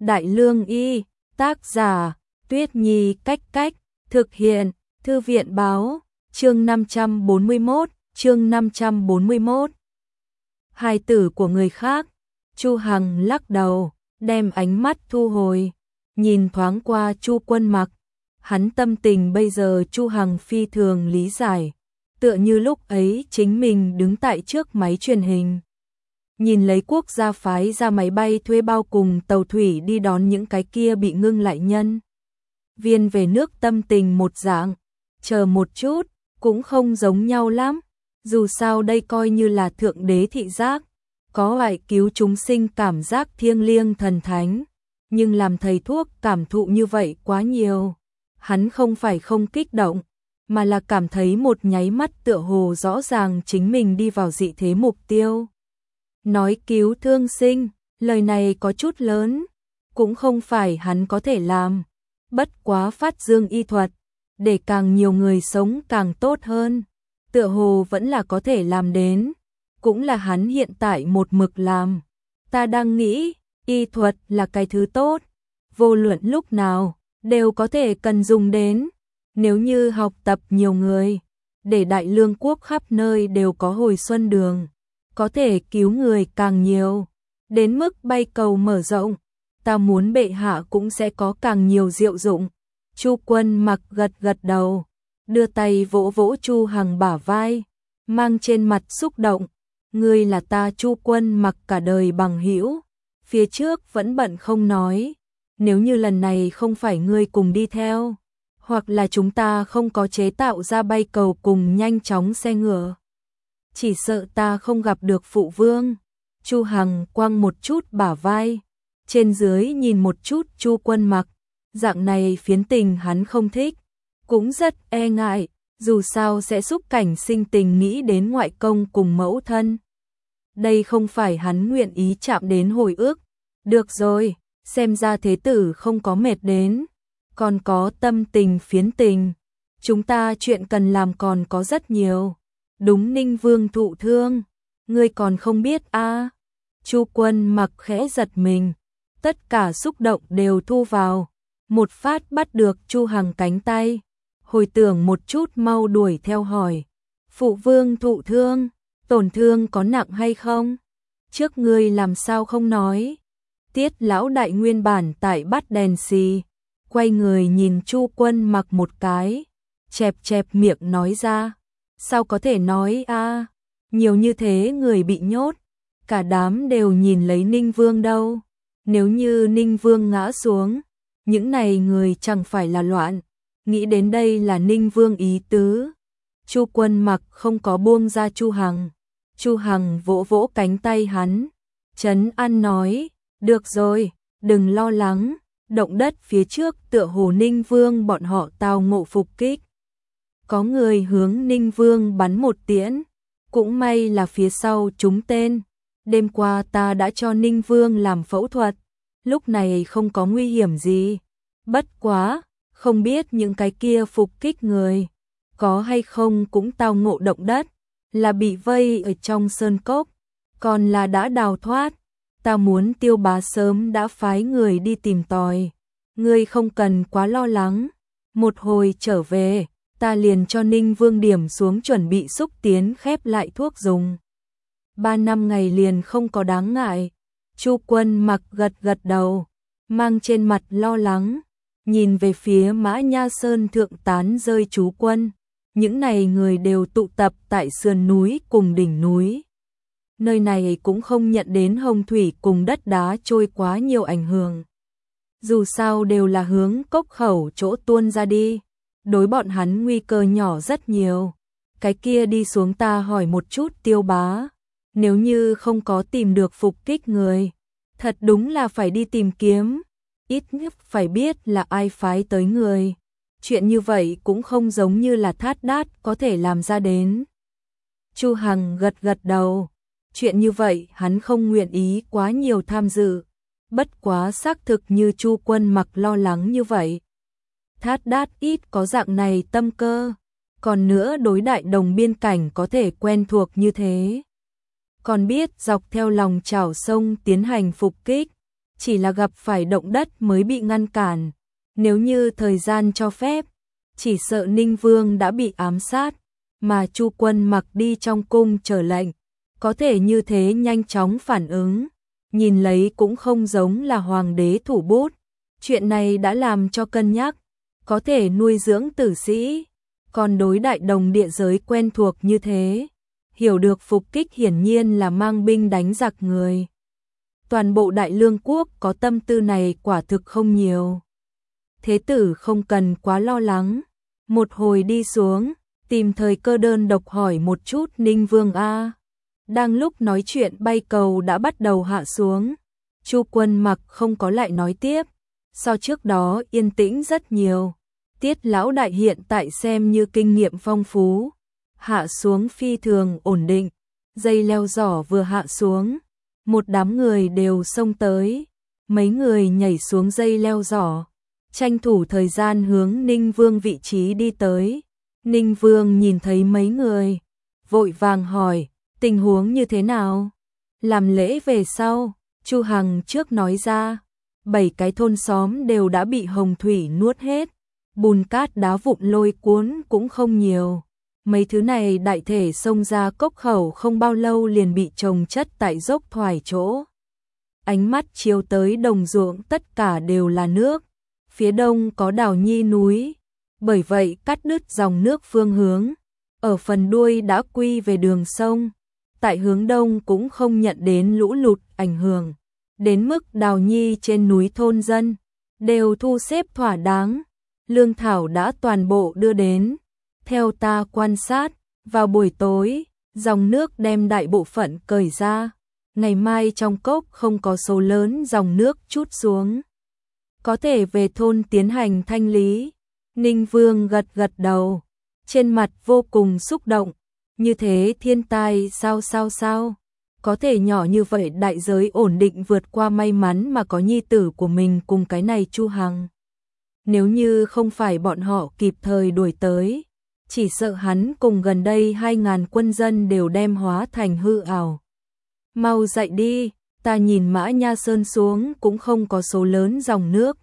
Đại Lương Y, tác giả, Tuyết Nhi Cách Cách, thực hiện, Thư viện Báo, chương 541. Hài tử của người khác, Chu Hằng lắc đầu, đem ánh mắt thu hồi, nhìn thoáng qua Chu Quân Mặc. Hắn tâm tình bây giờ Chu Hằng phi thường lý giải, tựa như lúc ấy chính mình đứng tại trước máy truyền hình. Nhìn lấy quốc gia phái ra máy bay thuê bao cùng tàu thủy đi đón những cái kia bị ngưng lại nhân viên về nước, tâm tình một dạng, chờ một chút, cũng không giống nhau lắm. Dù sao đây coi như là thượng đế thị giác, có loại cứu chúng sinh cảm giác thiêng liêng thần thánh, nhưng làm thầy thuốc cảm thụ như vậy quá nhiều. Hắn không phải không kích động, mà là cảm thấy một nháy mắt tựa hồ rõ ràng chính mình đi vào dị thế mục tiêu. Nói cứu thương sinh, lời này có chút lớn, cũng không phải hắn có thể làm, bất quá phát dương y thuật, để càng nhiều người sống càng tốt hơn, tựa hồ vẫn là có thể làm đến, cũng là hắn hiện tại một mực làm. Ta đang nghĩ, y thuật là cái thứ tốt, vô luận lúc nào, đều có thể cần dùng đến, nếu như học tập nhiều người, để Đại Lương quốc khắp nơi đều có hồi xuân đường, có thể cứu người càng nhiều, đến mức bay cầu mở rộng, ta muốn bệ hạ cũng sẽ có càng nhiều diệu dụng. Chu Quân Mặc gật gật đầu, đưa tay vỗ vỗ Chu Hằng bả vai, mang trên mặt xúc động, ngươi là ta Chu Quân Mặc cả đời bằng hữu, phía trước vẫn bận không nói, nếu như lần này không phải ngươi cùng đi theo, hoặc là chúng ta không có chế tạo ra bay cầu cùng nhanh chóng xe ngựa, chỉ sợ ta không gặp được phụ vương. Chu Hằng quăng một chút bả vai, trên dưới nhìn một chút Chu Quân Mặc, dạng này phiến tình hắn không thích, cũng rất e ngại, dù sao sẽ xúc cảnh sinh tình nghĩ đến ngoại công cùng mẫu thân. Đây không phải hắn nguyện ý chạm đến hồi ức. Được rồi, xem ra thế tử không có mệt đến, còn có tâm tình phiến tình. Chúng ta chuyện cần làm còn có rất nhiều. Đúng, Ninh Vương thụ thương, ngươi còn không biết a? Chu Quân Mặc khẽ giật mình, tất cả xúc động đều thu vào, một phát bắt được Chu Hằng cánh tay, hồi tưởng một chút mau đuổi theo hỏi, phụ vương thụ thương, tổn thương có nặng hay không? Trước ngươi làm sao không nói? Tiết lão đại nguyên bản tại bắt đèn xì, quay người nhìn Chu Quân Mặc một cái, chẹp chẹp miệng nói ra, sao có thể nói a? Nhiều như thế người bị nhốt, cả đám đều nhìn lấy Ninh Vương đâu, nếu như Ninh Vương ngã xuống, những này người chẳng phải là loạn. Nghĩ đến đây là Ninh Vương ý tứ. Chu Quân Mặc không có buông ra Chu Hằng. Chu Hằng vỗ vỗ cánh tay hắn, trấn an nói, được rồi, đừng lo lắng, động đất phía trước tựa hồ Ninh Vương bọn họ tao ngộ phục kích. Có người hướng Ninh Vương bắn một tiễn, cũng may là phía sau trúng tên. Đêm qua ta đã cho Ninh Vương làm phẫu thuật, lúc này không có nguy hiểm gì. Bất quá, không biết những cái kia phục kích người, có hay không cũng tao ngộ động đất, là bị vây ở trong sơn cốc, còn là đã đào thoát. Ta muốn Tiêu bá sớm đã phái người đi tìm tòi, ngươi không cần quá lo lắng, một hồi trở về, ta liền cho Ninh Vương điểm xuống chuẩn bị xúc tiến khép lại thuốc dùng. 3 năm ngày liền không có đáng ngại. Chu Quân Mặc gật gật đầu, mang trên mặt lo lắng, nhìn về phía Mã Nha Sơn thượng tán rơi trú quân. Những này người đều tụ tập tại sườn núi cùng đỉnh núi. Nơi này cũng không nhận đến hồng thủy cùng đất đá trôi quá nhiều ảnh hưởng. Dù sao đều là hướng cốc khẩu chỗ tuôn ra đi, đối bọn hắn nguy cơ nhỏ rất nhiều. Cái kia đi xuống ta hỏi một chút Tiêu bá, nếu như không có tìm được phục kích người, thật đúng là phải đi tìm kiếm, ít nhất phải biết là ai phái tới người. Chuyện như vậy cũng không giống như là Thát Đát có thể làm ra đến. Chu Hằng gật gật đầu, chuyện như vậy hắn không nguyện ý quá nhiều tham dự, bất quá xác thực như Chu Quân Mặc lo lắng như vậy. Thát Đát ít có dạng này tâm cơ, còn nữa đối đại đồng biên cảnh có thể quen thuộc như thế. Còn biết dọc theo lòng chảo sông tiến hành phục kích, chỉ là gặp phải động đất mới bị ngăn cản. Nếu như thời gian cho phép, chỉ sợ Ninh Vương đã bị ám sát, mà Chu Quân Mặc đi trong cung chờ lệnh, có thể như thế nhanh chóng phản ứng, nhìn lấy cũng không giống là hoàng đế thủ bút. Chuyện này đã làm cho cân nhắc, có thể nuôi dưỡng tử sĩ, còn đối đại đồng địa giới quen thuộc như thế, hiểu được phục kích hiển nhiên là mang binh đánh giặc người. Toàn bộ Đại Lương quốc có tâm tư này quả thực không nhiều. Thế tử không cần quá lo lắng, một hồi đi xuống, tìm thời cơ đơn độc hỏi một chút Ninh Vương a. Đang lúc nói chuyện bay cầu đã bắt đầu hạ xuống, Chu Quân Mặc không có lại nói tiếp, so trước đó yên tĩnh rất nhiều. Tiết lão đại hiện tại xem như kinh nghiệm phong phú, hạ xuống phi thường ổn định, dây leo giỏ vừa hạ xuống, một đám người đều xông tới, mấy người nhảy xuống dây leo giỏ, tranh thủ thời gian hướng Ninh Vương vị trí đi tới. Ninh Vương nhìn thấy mấy người, vội vàng hỏi, tình huống như thế nào? Làm lễ về sau, Chu Hằng trước nói ra, 7 cái thôn xóm đều đã bị hồng thủy nuốt hết, bùn cát đá vụn lôi cuốn cũng không nhiều. Mấy thứ này đại thể xông ra cốc khẩu không bao lâu liền bị chồng chất tại dốc thoải chỗ. Ánh mắt chiếu tới đồng ruộng tất cả đều là nước, phía đông có Đào Nhi núi, bởi vậy cắt đứt dòng nước phương hướng, ở phần đuôi đã quy về đường sông, tại hướng đông cũng không nhận đến lũ lụt ảnh hưởng, đến mức Đào Nhi trên núi thôn dân đều thu xếp thỏa đáng, lương thảo đã toàn bộ đưa đến. Theo ta quan sát, vào buổi tối, dòng nước đem đại bộ phận cởi ra, ngày mai trong cốc không có số lớn dòng nước trút xuống, có thể về thôn tiến hành thanh lý. Ninh Vương gật gật đầu, trên mặt vô cùng xúc động, như thế thiên tai sao, có thể nhỏ như vậy đại giới ổn định vượt qua, may mắn mà có nhi tử của mình cùng cái này Chu Hằng. Nếu như không phải bọn họ kịp thời đuổi tới, chỉ sợ hắn cùng gần đây 2.000 quân dân đều đem hóa thành hư ảo. Mau dậy đi, ta nhìn Mã Nha Sơn xuống cũng không có số lớn dòng nước.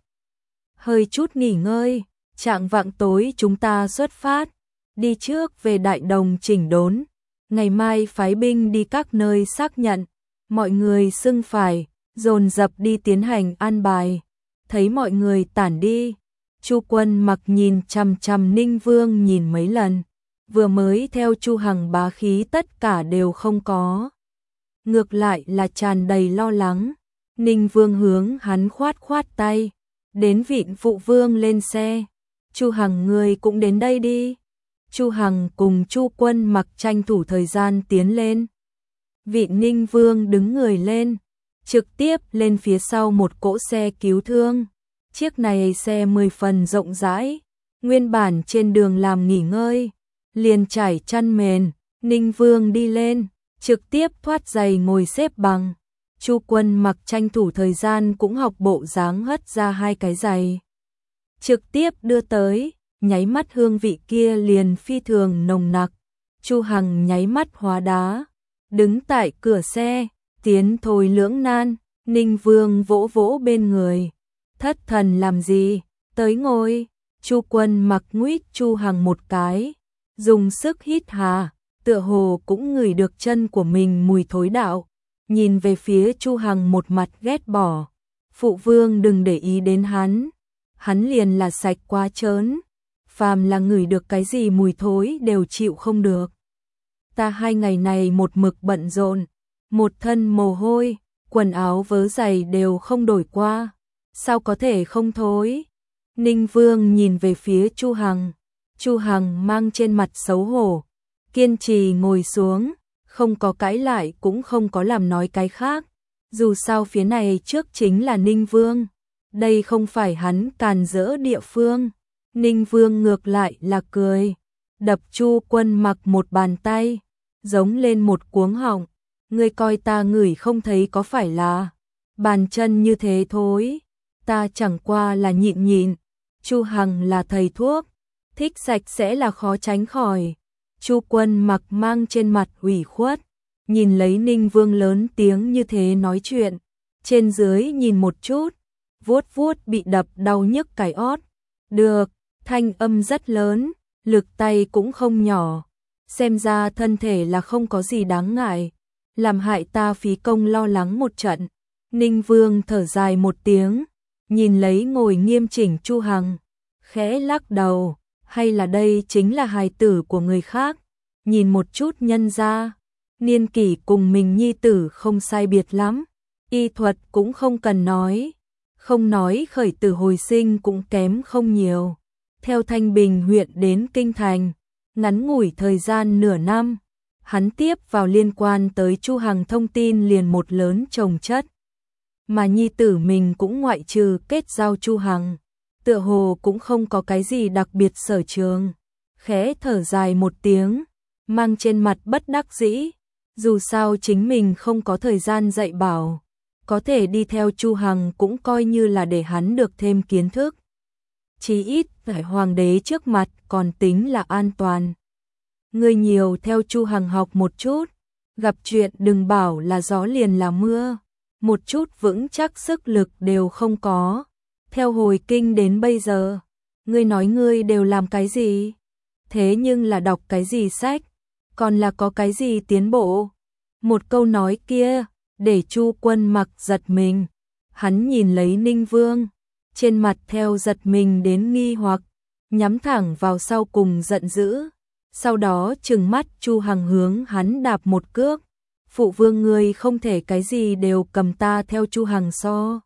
Hơi chút nghỉ ngơi, chạng vạng tối chúng ta xuất phát, đi trước về Đại Đồng chỉnh đốn, ngày mai phái binh đi các nơi xác nhận, mọi người xưng phải, dồn dập đi tiến hành an bài. Thấy mọi người tản đi, Chu Quân Mặc nhìn chằm chằm Ninh Vương nhìn mấy lần, vừa mới theo Chu Hằng bá khí tất cả đều không có. Ngược lại là tràn đầy lo lắng. Ninh Vương hướng hắn khoát khoát tay, đến Vịn Phụ Vương lên xe. Chu Hằng ngươi cũng đến đây đi. Chu Hằng cùng Chu Quân Mặc tranh thủ thời gian tiến lên. Vịn Ninh Vương đứng người lên, trực tiếp lên phía sau một cỗ xe cứu thương. Chiếc này xe 10 phần rộng rãi, nguyên bản trên đường làm nghỉ ngơi, liền trải chăn mền, Ninh Vương đi lên, trực tiếp thoát giày ngồi xếp bằng. Chu Quân Mặc tranh thủ thời gian cũng học bộ dáng hất ra 2 cái giày, trực tiếp đưa tới, nháy mắt hương vị kia liền phi thường nồng nặc. Chu Hằng nháy mắt hóa đá, đứng tại cửa xe, tiến thôi lưỡng nan. Ninh Vương vỗ vỗ bên người, thất thần làm gì, tới ngồi. Chu Quân Mặc nguýt Chu Hằng một cái, dùng sức hít hà, tựa hồ cũng ngửi được chân của mình mùi thối đạo, nhìn về phía Chu Hằng một mặt ghét bỏ. Phụ vương đừng để ý đến hắn liền là sạch quá trớn, phàm là ngửi được cái gì mùi thối đều chịu không được. Ta 2 ngày này một mực bận rộn, một thân mồ hôi, quần áo vớ giày đều không đổi qua, sao có thể không thối. Ninh Vương nhìn về phía Chu Hằng, Chu Hằng mang trên mặt xấu hổ, kiên trì ngồi xuống, không có cãi lại cũng không có làm nói cái khác, dù sao phía này trước chính là Ninh Vương, đây không phải hắn càn rỡ địa phương. Ninh Vương ngược lại là cười, đập Chu Quân Mặc một bàn tay, giống lên một cuống họng, ngươi coi ta ngửi không thấy có phải là bàn chân như thế thôi, ta chẳng qua là nhịn nhịn. Chu Hằng là thầy thuốc, thích sạch sẽ là khó tránh khỏi. Chu Quân Mặc mang trên mặt ủy khuất, nhìn lấy Ninh Vương lớn tiếng như thế nói chuyện, trên dưới nhìn một chút, vuốt vuốt bị đập đau nhức cái ót. Được, thanh âm rất lớn, lực tay cũng không nhỏ. Xem ra thân thể là không có gì đáng ngại, làm hại ta phí công lo lắng một trận. Ninh Vương thở dài một tiếng, nhìn lấy ngồi nghiêm chỉnh Chu Hằng, khẽ lắc đầu, hay là đây chính là hài tử của người khác, nhìn một chút nhân gia, niên kỷ cùng mình nhi tử không sai biệt lắm, y thuật cũng không cần nói, không nói khởi tử hồi sinh cũng kém không nhiều. Theo Thanh Bình huyện đến Kinh Thành, ngắn ngủi thời gian nửa năm, hắn tiếp vào liên quan tới Chu Hằng thông tin liền một lớn chồng chất. Mà nhi tử mình cũng ngoại trừ kết giao Chu Hằng, tựa hồ cũng không có cái gì đặc biệt sở trường. Khẽ thở dài một tiếng, mang trên mặt bất đắc dĩ, dù sao chính mình không có thời gian dạy bảo, có thể đi theo Chu Hằng cũng coi như là để hắn được thêm kiến thức. Chí ít tại hoàng đế trước mặt còn tính là an toàn. Ngươi nhiều theo Chu Hằng học một chút, gặp chuyện đừng bảo là gió liền là mưa, một chút vững chắc sức lực đều không có. Theo hồi kinh đến bây giờ, ngươi nói ngươi đều làm cái gì? Thế nhưng là đọc cái gì sách, còn là có cái gì tiến bộ? Một câu nói kia, để Chu Quân Mặc giật mình. Hắn nhìn lấy Ninh Vương, trên mặt theo giật mình đến nghi hoặc, nhắm thẳng vào sau cùng giận dữ. Sau đó trừng mắt Chu Hằng hướng hắn đạp một cước. Phụ vương ngươi không thể cái gì đều cầm ta theo Chu Hằng so.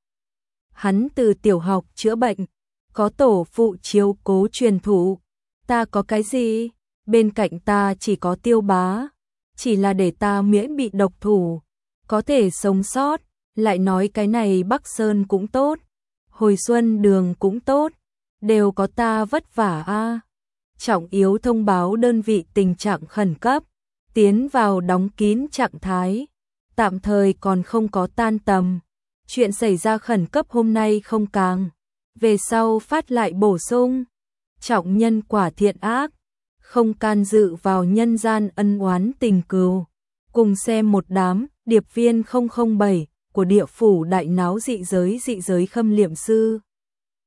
Hắn từ tiểu học chữa bệnh, có tổ phụ chiếu cố truyền thụ. Ta có cái gì? Bên cạnh ta chỉ có Tiêu Bá. Chỉ là để ta miễn bị độc thủ, có thể sống sót. Lại nói cái này Bắc Sơn cũng tốt, Hồi Xuân Đường cũng tốt, đều có ta vất vả a. Trọng yếu thông báo đơn vị tình trạng khẩn cấp, tiến vào đóng kín trạng thái, tạm thời còn không có tan tầm. Chuyện xảy ra khẩn cấp hôm nay không càng, về sau phát lại bổ sung. Trọng nhân quả thiện ác, không can dự vào nhân gian ân oán tình cừu. Cùng xem một đám điệp viên 007 của địa phủ đại náo dị giới khâm liệm sư.